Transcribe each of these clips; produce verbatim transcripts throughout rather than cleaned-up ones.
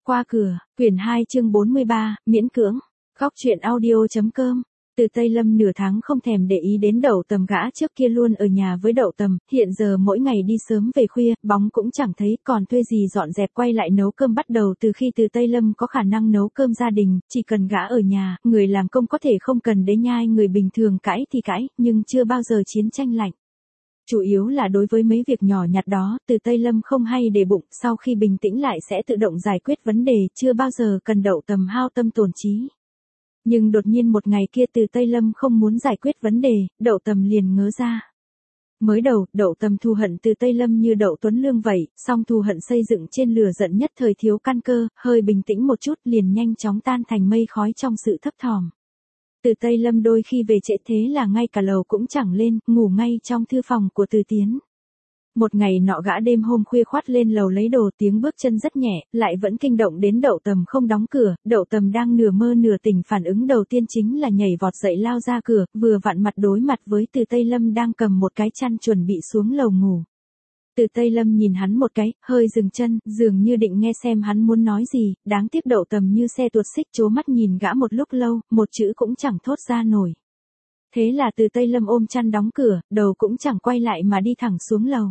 Qua cửa, quyển hai chương bốn mươi ba, miễn cưỡng. Góc truyện audio.com. Từ Tây Lâm nửa tháng không thèm để ý đến Đậu Tầm, gã trước kia luôn ở nhà với Đậu Tầm, hiện giờ mỗi ngày đi sớm về khuya, bóng cũng chẳng thấy, còn thuê gì dọn dẹp quay lại nấu cơm. Bắt đầu từ khi Từ Tây Lâm có khả năng nấu cơm gia đình, chỉ cần gã ở nhà, người làm công có thể không cần đế nhai, người bình thường cãi thì cãi, nhưng chưa bao giờ chiến tranh lạnh. Chủ yếu là đối với mấy việc nhỏ nhặt đó, Từ Tây Lâm không hay để bụng, sau khi bình tĩnh lại sẽ tự động giải quyết vấn đề, chưa bao giờ cần Đậu Tầm hao tâm tổn trí. Nhưng đột nhiên một ngày kia Từ Tây Lâm không muốn giải quyết vấn đề, Đậu Tầm liền ngớ ra. Mới đầu, Đậu Tầm thù hận Từ Tây Lâm như đậu Tuấn Lương vậy, song thù hận xây dựng trên lửa giận nhất thời thiếu căn cơ, hơi bình tĩnh một chút liền nhanh chóng tan thành mây khói trong sự thấp thỏm. Từ Tây Lâm đôi khi về trễ thế là ngay cả lầu cũng chẳng lên, ngủ ngay trong thư phòng của Từ Tiến. Một ngày nọ gã đêm hôm khuya khoắt lên lầu lấy đồ, tiếng bước chân rất nhẹ, lại vẫn kinh động đến Đậu Tầm không đóng cửa. Đậu Tầm đang nửa mơ nửa tỉnh, phản ứng đầu tiên chính là nhảy vọt dậy lao ra cửa, vừa vặn mặt đối mặt với Từ Tây Lâm đang cầm một cái chăn chuẩn bị xuống lầu ngủ. Từ Tây Lâm nhìn hắn một cái, hơi dừng chân, dường như định nghe xem hắn muốn nói gì, đáng tiếc Đậu Tầm như xe tuột xích trố mắt nhìn gã một lúc lâu, một chữ cũng chẳng thốt ra nổi. Thế là Từ Tây Lâm ôm chăn đóng cửa, đầu cũng chẳng quay lại mà đi thẳng xuống lầu.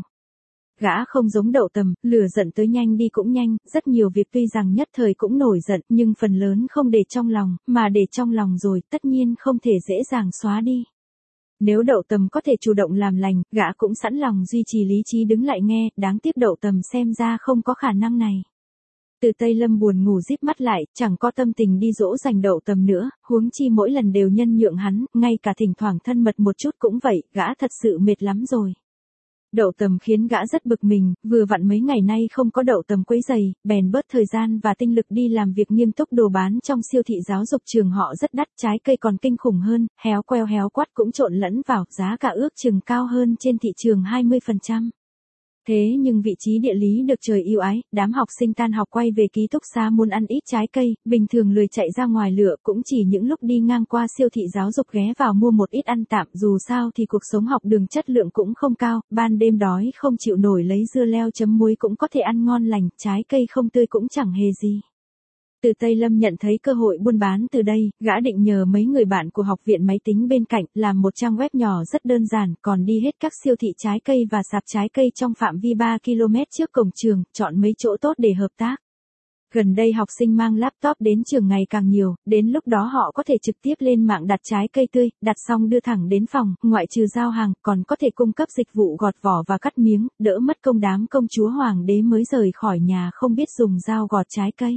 Gã không giống Đậu Tầm, lửa giận tới nhanh đi cũng nhanh, rất nhiều việc tuy rằng nhất thời cũng nổi giận, nhưng phần lớn không để trong lòng, mà để trong lòng rồi, tất nhiên không thể dễ dàng xóa đi. Nếu Đậu Tầm có thể chủ động làm lành, gã cũng sẵn lòng duy trì lý trí đứng lại nghe, đáng tiếc Đậu Tầm xem ra không có khả năng này. Từ Tây Lâm buồn ngủ díp mắt lại, chẳng có tâm tình đi dỗ dành Đậu Tầm nữa, huống chi mỗi lần đều nhân nhượng hắn, ngay cả thỉnh thoảng thân mật một chút cũng vậy, gã thật sự mệt lắm rồi. Đậu Tầm khiến gã rất bực mình, vừa vặn mấy ngày nay không có Đậu Tầm quấy rầy, bèn bớt thời gian và tinh lực đi làm việc nghiêm túc. Đồ bán trong siêu thị giáo dục trường họ rất đắt, trái cây còn kinh khủng hơn, héo queo héo quắt cũng trộn lẫn vào, giá cả ước chừng cao hơn trên thị trường hai mươi phần trăm. Thế nhưng vị trí địa lý được trời ưu ái, đám học sinh tan học quay về ký túc xá muốn ăn ít trái cây, bình thường lười chạy ra ngoài lựa, cũng chỉ những lúc đi ngang qua siêu thị giáo dục ghé vào mua một ít ăn tạm, dù sao thì cuộc sống học đường chất lượng cũng không cao, ban đêm đói không chịu nổi lấy dưa leo chấm muối cũng có thể ăn ngon lành, trái cây không tươi cũng chẳng hề gì. Từ Tây Lâm nhận thấy cơ hội buôn bán từ đây, gã định nhờ mấy người bạn của học viện máy tính bên cạnh làm một trang web nhỏ rất đơn giản, còn đi hết các siêu thị trái cây và sạp trái cây trong phạm vi ba ki lô mét trước cổng trường, chọn mấy chỗ tốt để hợp tác. Gần đây học sinh mang laptop đến trường ngày càng nhiều, đến lúc đó họ có thể trực tiếp lên mạng đặt trái cây tươi, đặt xong đưa thẳng đến phòng, ngoại trừ giao hàng, còn có thể cung cấp dịch vụ gọt vỏ và cắt miếng, đỡ mất công đám công chúa hoàng đế mới rời khỏi nhà không biết dùng dao gọt trái cây.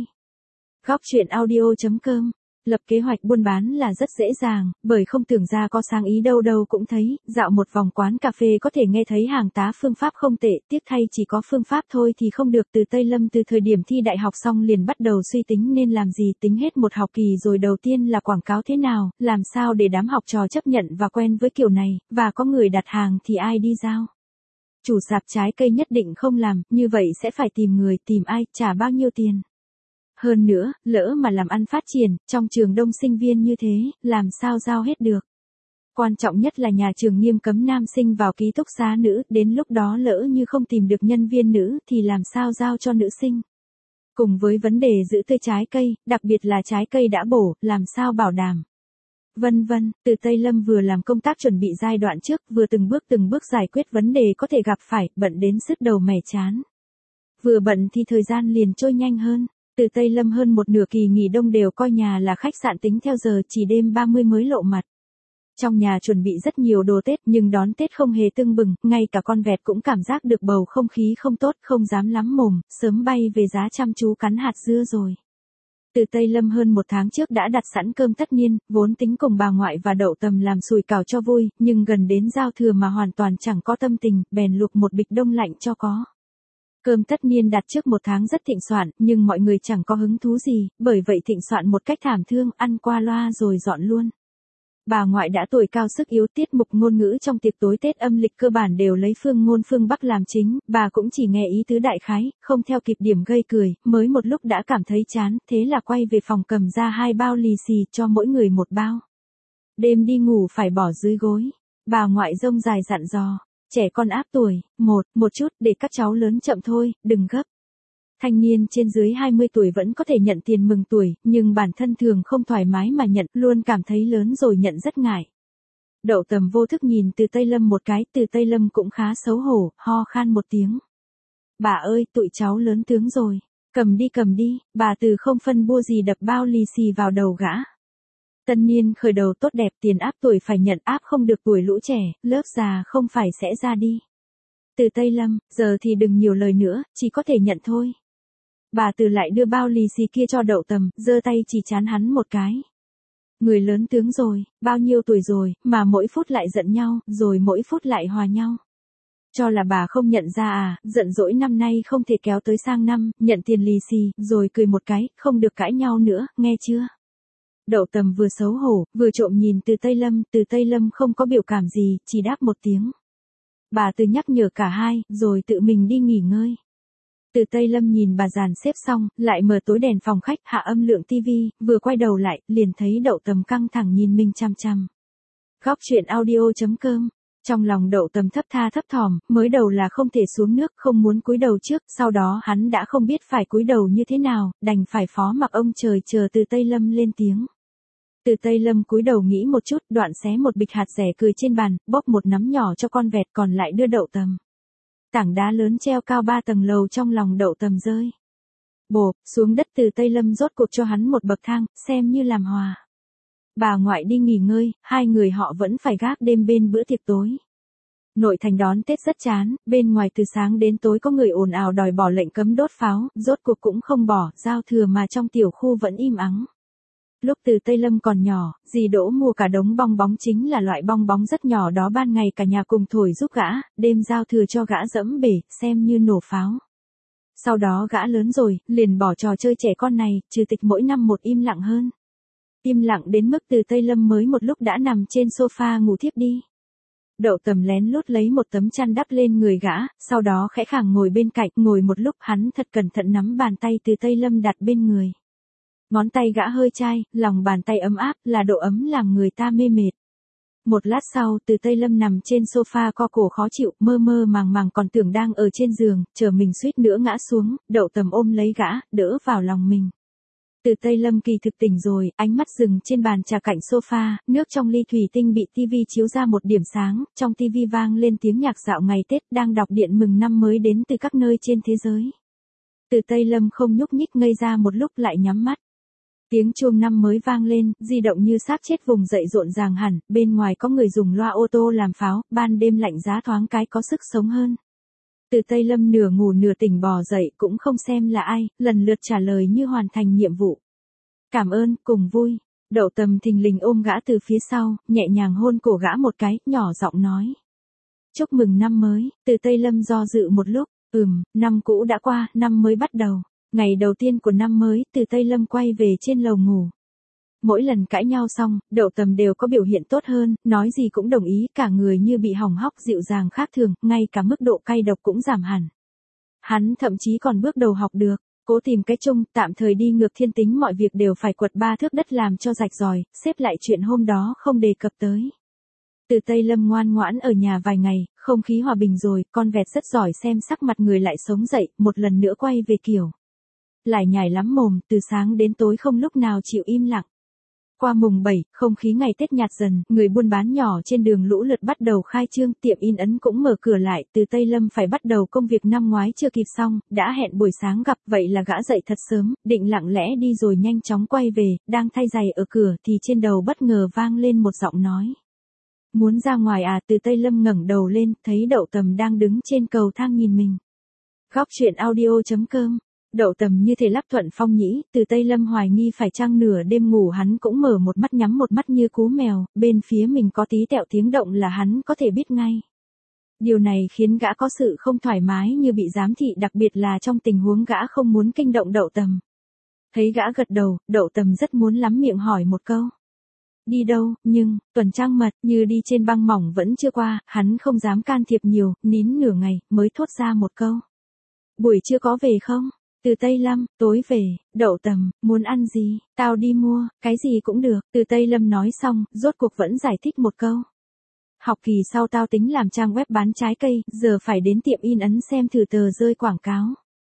Góc truyện audio.com. Lập kế hoạch buôn bán là rất dễ dàng, bởi không tưởng ra có sáng ý đâu đâu cũng thấy, dạo một vòng quán cà phê có thể nghe thấy hàng tá phương pháp không tệ, tiếc thay chỉ có phương pháp thôi thì không được. Từ Tây Lâm từ thời điểm thi đại học xong liền bắt đầu suy tính nên làm gì, tính hết một học kỳ rồi. Đầu tiên là quảng cáo thế nào, làm sao để đám học trò chấp nhận và quen với kiểu này, và có người đặt hàng thì ai đi giao. Chủ sạp trái cây nhất định không làm, như vậy sẽ phải tìm người, tìm ai, trả bao nhiêu tiền. Hơn nữa, lỡ mà làm ăn phát triển, trong trường đông sinh viên như thế, làm sao giao hết được. Quan trọng nhất là nhà trường nghiêm cấm nam sinh vào ký túc xá nữ, đến lúc đó lỡ như không tìm được nhân viên nữ thì làm sao giao cho nữ sinh. Cùng với vấn đề giữ tươi trái cây, đặc biệt là trái cây đã bổ, làm sao bảo đảm. Vân vân, Từ Tây Lâm vừa làm công tác chuẩn bị giai đoạn trước, vừa từng bước từng bước giải quyết vấn đề có thể gặp phải, bận đến sứt đầu mẻ chán. Vừa bận thì thời gian liền trôi nhanh hơn. Từ Tây Lâm hơn một nửa kỳ nghỉ đông đều coi nhà là khách sạn tính theo giờ, chỉ đêm ba mươi mới lộ mặt. Trong nhà chuẩn bị rất nhiều đồ Tết nhưng đón Tết không hề tưng bừng, ngay cả con vẹt cũng cảm giác được bầu không khí không tốt, không dám lắm mồm, sớm bay về giá chăm chú cắn hạt dưa rồi. Từ Tây Lâm hơn một tháng trước đã đặt sẵn cơm tất niên, vốn tính cùng bà ngoại và Đậu Tầm làm sùi cảo cho vui, nhưng gần đến giao thừa mà hoàn toàn chẳng có tâm tình, bèn luộc một bịch đông lạnh cho có. Cơm tất niên đặt trước một tháng rất thịnh soạn, nhưng mọi người chẳng có hứng thú gì, bởi vậy thịnh soạn một cách thảm thương, ăn qua loa rồi dọn luôn. Bà ngoại đã tuổi cao sức yếu, tiết mục ngôn ngữ trong tiệc tối Tết âm lịch cơ bản đều lấy phương ngôn phương Bắc làm chính, bà cũng chỉ nghe ý tứ đại khái, không theo kịp điểm gây cười, mới một lúc đã cảm thấy chán, thế là quay về phòng cầm ra hai bao lì xì cho mỗi người một bao. Đêm đi ngủ phải bỏ dưới gối, bà ngoại rông dài dặn dò. Trẻ con áp tuổi, một, một chút, để các cháu lớn chậm thôi, đừng gấp. Thanh niên trên dưới hai mươi tuổi vẫn có thể nhận tiền mừng tuổi, nhưng bản thân thường không thoải mái mà nhận, luôn cảm thấy lớn rồi nhận rất ngại. Đậu Tầm vô thức nhìn Từ Tây Lâm một cái, Từ Tây Lâm cũng khá xấu hổ, ho khan một tiếng. Bà ơi, tụi cháu lớn tướng rồi. Cầm đi cầm đi, bà Từ không phân bua gì đập bao lì xì vào đầu gã. Tân niên khởi đầu tốt đẹp, tiền áp tuổi phải nhận, áp không được tuổi lũ trẻ, lớp già không phải sẽ ra đi. Từ Tây Lâm, giờ thì đừng nhiều lời nữa, chỉ có thể nhận thôi. Bà Từ lại đưa bao lì xì kia cho Đậu Tầm, giơ tay chỉ chán hắn một cái. Người lớn tướng rồi, bao nhiêu tuổi rồi, mà mỗi phút lại giận nhau, rồi mỗi phút lại hòa nhau. Cho là bà không nhận ra à, giận dỗi năm nay không thể kéo tới sang năm, nhận tiền lì xì, rồi cười một cái, không được cãi nhau nữa, nghe chưa? Đậu Tầm vừa xấu hổ, vừa trộm nhìn Từ Tây Lâm, Từ Tây Lâm không có biểu cảm gì, chỉ đáp một tiếng. Bà Từ nhắc nhở cả hai, rồi tự mình đi nghỉ ngơi. Từ Tây Lâm nhìn bà dàn xếp xong, lại mở tối đèn phòng khách, hạ âm lượng tivi, vừa quay đầu lại, liền thấy Đậu Tầm căng thẳng nhìn mình chăm chăm. Góc truyện audio chấm com. Trong lòng Đậu Tầm thấp tha thấp thỏm, mới đầu là không thể xuống nước, không muốn cúi đầu trước, sau đó hắn đã không biết phải cúi đầu như thế nào, đành phải phó mặc ông trời chờ Từ Tây Lâm lên tiếng. Từ Tây Lâm cúi đầu nghĩ một chút, đoạn xé một bịch hạt dẻ cười trên bàn, bóp một nắm nhỏ cho con vẹt, còn lại đưa Đậu Tầm. Tảng đá lớn treo cao ba tầng lầu trong lòng Đậu Tầm rơi. Bộp, xuống đất. Từ Tây Lâm rốt cuộc cho hắn một bậc thang, xem như làm hòa. Bà ngoại đi nghỉ ngơi, hai người họ vẫn phải gác đêm bên bữa tiệc tối. Nội thành đón Tết rất chán, bên ngoài từ sáng đến tối có người ồn ào đòi bỏ lệnh cấm đốt pháo, rốt cuộc cũng không bỏ, giao thừa mà trong tiểu khu vẫn im ắng. Lúc Từ Tây Lâm còn nhỏ, dì Đỗ mua cả đống bong bóng, chính là loại bong bóng rất nhỏ đó, ban ngày cả nhà cùng thổi giúp gã, đêm giao thừa cho gã dẫm bể, xem như nổ pháo. Sau đó gã lớn rồi, liền bỏ trò chơi trẻ con này, trừ tịch mỗi năm một im lặng hơn. Im lặng đến mức Từ Tây Lâm mới một lúc đã nằm trên sofa ngủ thiếp đi. Đậu Tầm lén lút lấy một tấm chăn đắp lên người gã, sau đó khẽ khàng ngồi bên cạnh, ngồi một lúc hắn thật cẩn thận nắm bàn tay Từ Tây Lâm đặt bên người. Ngón tay gã hơi chai, lòng bàn tay ấm áp, là độ ấm làm người ta mê mệt. Một lát sau, Từ Tây Lâm nằm trên sofa co cổ khó chịu, mơ mơ màng màng còn tưởng đang ở trên giường, chờ mình suýt nữa ngã xuống, Đậu Tầm ôm lấy gã, đỡ vào lòng mình. Từ Tây Lâm kỳ thực tỉnh rồi, ánh mắt dừng trên bàn trà cạnh sofa, nước trong ly thủy tinh bị tivi chiếu ra một điểm sáng, trong tivi vang lên tiếng nhạc dạo ngày Tết đang đọc điện mừng năm mới đến từ các nơi trên thế giới. Từ Tây Lâm không nhúc nhích, ngây ra một lúc lại nhắm mắt. Tiếng chuông năm mới vang lên, di động như xác chết vùng dậy rộn ràng hẳn, bên ngoài có người dùng loa ô tô làm pháo, ban đêm lạnh giá thoáng cái có sức sống hơn. Từ Tây Lâm nửa ngủ nửa tỉnh bò dậy, cũng không xem là ai, lần lượt trả lời như hoàn thành nhiệm vụ. Cảm ơn, cùng vui. Đậu Tầm thình lình ôm gã từ phía sau, nhẹ nhàng hôn cổ gã một cái, nhỏ giọng nói. Chúc mừng năm mới. Từ Tây Lâm do dự một lúc, ừm, năm cũ đã qua, năm mới bắt đầu. Ngày đầu tiên của năm mới, Từ Tây Lâm quay về trên lầu ngủ. Mỗi lần cãi nhau xong, Đậu Tầm đều có biểu hiện tốt hơn, nói gì cũng đồng ý, cả người như bị hỏng hóc dịu dàng khác thường, ngay cả mức độ cay độc cũng giảm hẳn. Hắn thậm chí còn bước đầu học được, cố tìm cái chung, tạm thời đi ngược thiên tính, mọi việc đều phải quật ba thước đất làm cho rạch ròi, xếp lại chuyện hôm đó không đề cập tới. Từ Tây Lâm ngoan ngoãn ở nhà vài ngày, không khí hòa bình rồi, con vẹt rất giỏi xem sắc mặt người lại sống dậy, một lần nữa quay về kiểu. Lại nhảy lắm mồm, từ sáng đến tối không lúc nào chịu im lặng. Qua mùng bảy, không khí ngày Tết nhạt dần, người buôn bán nhỏ trên đường lũ lượt bắt đầu khai trương, tiệm in ấn cũng mở cửa lại, Từ Tây Lâm phải bắt đầu công việc năm ngoái chưa kịp xong, đã hẹn buổi sáng gặp, vậy là gã dậy thật sớm, định lặng lẽ đi rồi nhanh chóng quay về, đang thay giày ở cửa thì trên đầu bất ngờ vang lên một giọng nói. Muốn ra ngoài à? Từ Tây Lâm ngẩng đầu lên, thấy Đậu Tầm đang đứng trên cầu thang nhìn mình. Góc truyện audio chấm com. Đậu Tầm như thể lắp thuận phong nhĩ, Từ Tây Lâm hoài nghi phải chăng nửa đêm ngủ hắn cũng mở một mắt nhắm một mắt như cú mèo, bên phía mình có tí tẹo tiếng động là hắn có thể biết ngay. Điều này khiến gã có sự không thoải mái như bị giám thị, đặc biệt là trong tình huống gã không muốn kinh động Đậu Tầm. Thấy gã gật đầu, Đậu Tầm rất muốn lắm miệng hỏi một câu. Đi đâu, nhưng, tuần trăng mật, như đi trên băng mỏng vẫn chưa qua, hắn không dám can thiệp nhiều, nín nửa ngày, mới thốt ra một câu. Buổi trưa có về không? Từ Tây Lâm, tối về. Đậu Tầm, muốn ăn gì, tao đi mua, cái gì cũng được. Từ Tây Lâm nói xong, rốt cuộc vẫn giải thích một câu. Học kỳ sau tao tính làm trang web bán trái cây, giờ phải đến tiệm in ấn xem thử tờ rơi quảng cáo.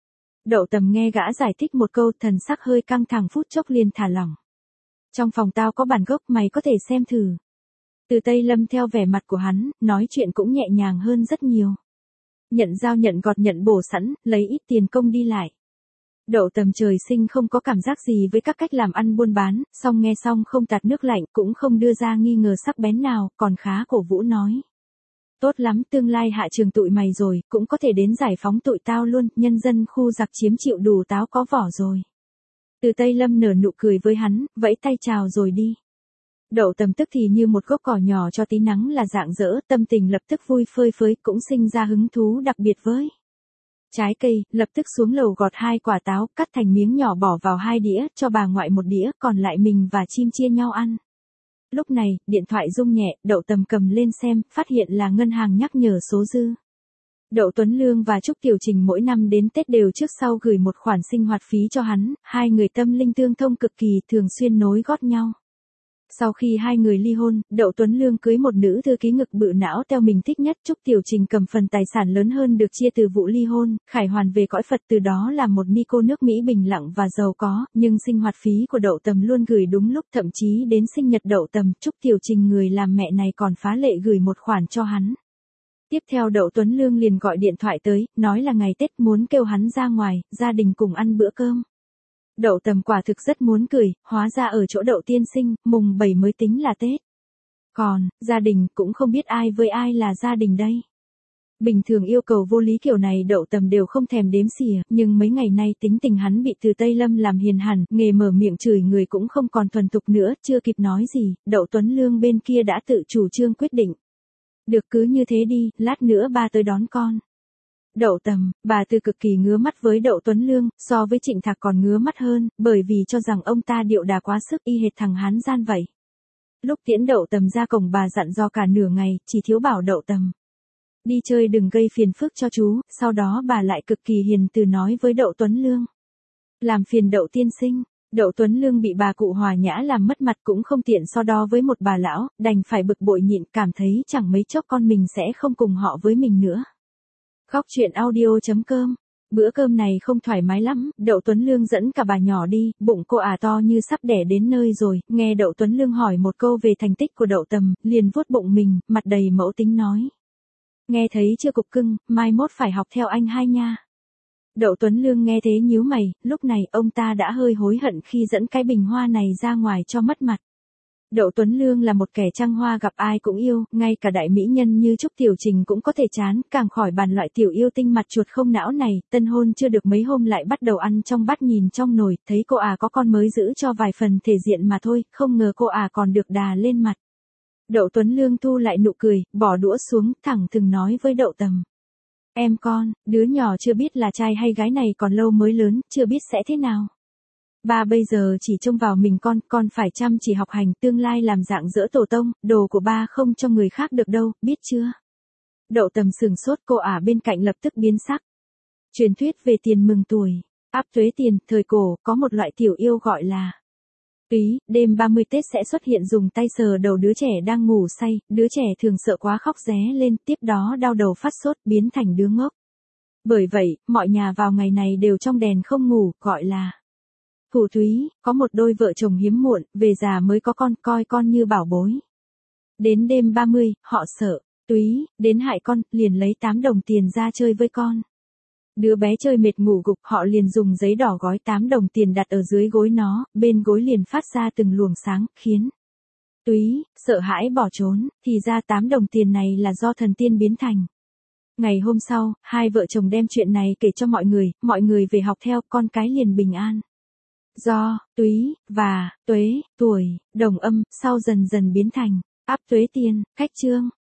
Đậu Tầm nghe gã giải thích một câu, thần sắc hơi căng thẳng, phút chốc liền thả lỏng. Trong phòng tao có bản gốc, mày có thể xem thử. Từ Tây Lâm theo vẻ mặt của hắn, nói chuyện cũng nhẹ nhàng hơn rất nhiều. Nhận dao nhận gọt nhận bổ sẵn, lấy ít tiền công đi lại. Đậu Tầm trời sinh không có cảm giác gì với các cách làm ăn buôn bán, xong nghe xong không tạt nước lạnh, cũng không đưa ra nghi ngờ sắc bén nào, còn khá cổ vũ nói. Tốt lắm, tương lai hạ trường tụi mày rồi, cũng có thể đến giải phóng tụi tao luôn, nhân dân khu giặc chiếm chịu đủ táo có vỏ rồi. Từ Tây Lâm nở nụ cười với hắn, vẫy tay chào rồi đi. Đậu Tầm tức thì như một gốc cỏ nhỏ cho tí nắng là rạng rỡ, tâm tình lập tức vui phơi phới, cũng sinh ra hứng thú đặc biệt với trái cây, lập tức xuống lầu gọt hai quả táo, cắt thành miếng nhỏ bỏ vào hai đĩa, cho bà ngoại một đĩa, còn lại mình và chim chia nhau ăn. Lúc này, điện thoại rung nhẹ, Đậu Tầm cầm lên xem, phát hiện là ngân hàng nhắc nhở số dư. Đậu Tuấn Lương và Trúc Tiểu Trình mỗi năm đến Tết đều trước sau gửi một khoản sinh hoạt phí cho hắn, hai người tâm linh tương thông cực kỳ, thường xuyên nối gót nhau. Sau khi hai người ly hôn, Đậu Tuấn Lương cưới một nữ thư ký ngực bự não theo mình thích nhất, Trúc Tiểu Trình cầm phần tài sản lớn hơn được chia từ vụ ly hôn, khải hoàn về cõi Phật, từ đó là một ni cô nước Mỹ bình lặng và giàu có, nhưng sinh hoạt phí của Đậu Tầm luôn gửi đúng lúc, thậm chí đến sinh nhật Đậu Tầm, Trúc Tiểu Trình người làm mẹ này còn phá lệ gửi một khoản cho hắn. Tiếp theo Đậu Tuấn Lương liền gọi điện thoại tới, nói là ngày Tết muốn kêu hắn ra ngoài, gia đình cùng ăn bữa cơm. Đậu Tầm quả thực rất muốn cười, hóa ra ở chỗ Đậu tiên sinh, mùng bảy mới tính là Tết. Còn, gia đình, cũng không biết ai với ai là gia đình đây. Bình thường yêu cầu vô lý kiểu này Đậu Tầm đều không thèm đếm xỉa, nhưng mấy ngày nay tính tình hắn bị Từ Tây Lâm làm hiền hẳn, nghề mở miệng chửi người cũng không còn thuần thục nữa, chưa kịp nói gì, Đậu Tuấn Lương bên kia đã tự chủ trương quyết định. Được, cứ như thế đi, lát nữa ba tới đón con. Đậu Tầm, bà Từ cực kỳ ngứa mắt với Đậu Tuấn Lương, so với Trịnh Thạc còn ngứa mắt hơn, bởi vì cho rằng ông ta điệu đà quá sức, y hệt thằng Hán gian vậy. Lúc tiễn Đậu Tầm ra cổng, bà dặn do cả nửa ngày, chỉ thiếu bảo Đậu Tầm đi chơi đừng gây phiền phức cho chú, sau đó bà lại cực kỳ hiền từ nói với Đậu Tuấn Lương. Làm phiền Đậu tiên sinh. Đậu Tuấn Lương bị bà cụ Hòa Nhã làm mất mặt, cũng không tiện so đo với một bà lão, đành phải bực bội nhịn, cảm thấy chẳng mấy chốc con mình sẽ không cùng họ với mình nữa. Khóc chuyện audio chấm com. Bữa cơm này không thoải mái lắm, Đậu Tuấn Lương dẫn cả bà nhỏ đi, bụng cô ả to như sắp đẻ đến nơi rồi, nghe Đậu Tuấn Lương hỏi một câu về thành tích của Đậu Tầm, liền vuốt bụng mình, mặt đầy mẫu tính nói. Nghe thấy chưa cục cưng, mai mốt phải học theo anh hai nha. Đậu Tuấn Lương nghe thế nhíu mày, lúc này ông ta đã hơi hối hận khi dẫn cái bình hoa này ra ngoài cho mất mặt. Đậu Tuấn Lương là một kẻ trăng hoa gặp ai cũng yêu, ngay cả đại mỹ nhân như Trúc Tiểu Trình cũng có thể chán, càng khỏi bàn loại tiểu yêu tinh mặt chuột không não này, tân hôn chưa được mấy hôm lại bắt đầu ăn trong bát nhìn trong nồi, thấy cô à có con mới giữ cho vài phần thể diện mà thôi, không ngờ cô à còn được đà lên mặt. Đậu Tuấn Lương thu lại nụ cười, bỏ đũa xuống, thẳng thừng nói với Đậu Tầm. Em con, đứa nhỏ chưa biết là trai hay gái này còn lâu mới lớn, chưa biết sẽ thế nào. Ba bây giờ chỉ trông vào mình con, con phải chăm chỉ học hành, tương lai làm dạng dỡ tổ tông, đồ của ba không cho người khác được đâu, biết chưa? Đậu Tầm sừng sốt, cô ả bên cạnh lập tức biến sắc. Truyền thuyết về tiền mừng tuổi, áp thuế tiền, thời cổ, có một loại tiểu yêu gọi là Túy, đêm ba mươi Tết sẽ xuất hiện dùng tay sờ đầu đứa trẻ đang ngủ say, đứa trẻ thường sợ quá khóc ré lên, tiếp đó đau đầu phát sốt, biến thành đứa ngốc. Bởi vậy, mọi nhà vào ngày này đều trong đèn không ngủ, gọi là Thủ Túy. Có một đôi vợ chồng hiếm muộn, về già mới có con, coi con như bảo bối. Đến đêm ba mươi, họ sợ Túy đến hại con, liền lấy tám đồng tiền ra chơi với con. Đứa bé chơi mệt ngủ gục, họ liền dùng giấy đỏ gói tám đồng tiền đặt ở dưới gối nó, bên gối liền phát ra từng luồng sáng, khiến Túy sợ hãi bỏ trốn, thì ra tám đồng tiền này là do thần tiên biến thành. Ngày hôm sau, hai vợ chồng đem chuyện này kể cho mọi người, mọi người về học theo, con cái liền bình an. Do Túy và Tuế, tuổi, đồng âm, sau dần dần biến thành áp tuế tiền, khách chương.